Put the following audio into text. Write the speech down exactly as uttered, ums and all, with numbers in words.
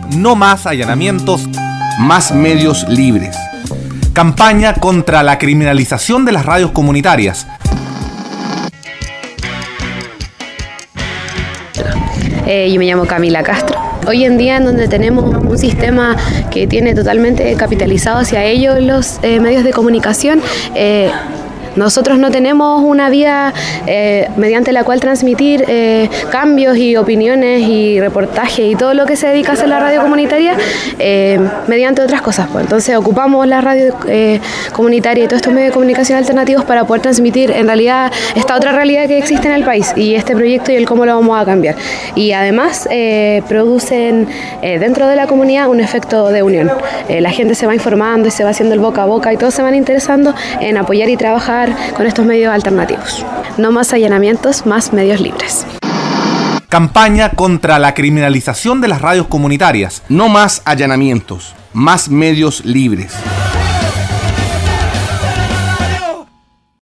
No más allanamientos, más medios libres. Campaña contra la criminalización de las radios comunitarias. Eh, yo me llamo Camila Castro. Hoy en día, en donde tenemos un sistema que tiene totalmente capitalizado hacia ellos los eh, medios de comunicación, eh, nosotros no tenemos una vía eh, mediante la cual transmitir eh, cambios y opiniones y reportajes y todo lo que se dedica a hacer la radio comunitaria eh, mediante otras cosas. Pues. Entonces ocupamos la radio eh, comunitaria y todos estos medios de comunicación alternativos para poder transmitir en realidad esta otra realidad que existe en el país y este proyecto y el cómo lo vamos a cambiar. Y además eh, producen eh, dentro de la comunidad un efecto de unión. Eh, la gente se va informando y se va haciendo el boca a boca y todos se van interesando en apoyar y trabajar con estos medios alternativos. No más allanamientos, más medios libres. Campaña contra la criminalización de las radios comunitarias. No más allanamientos, más medios libres.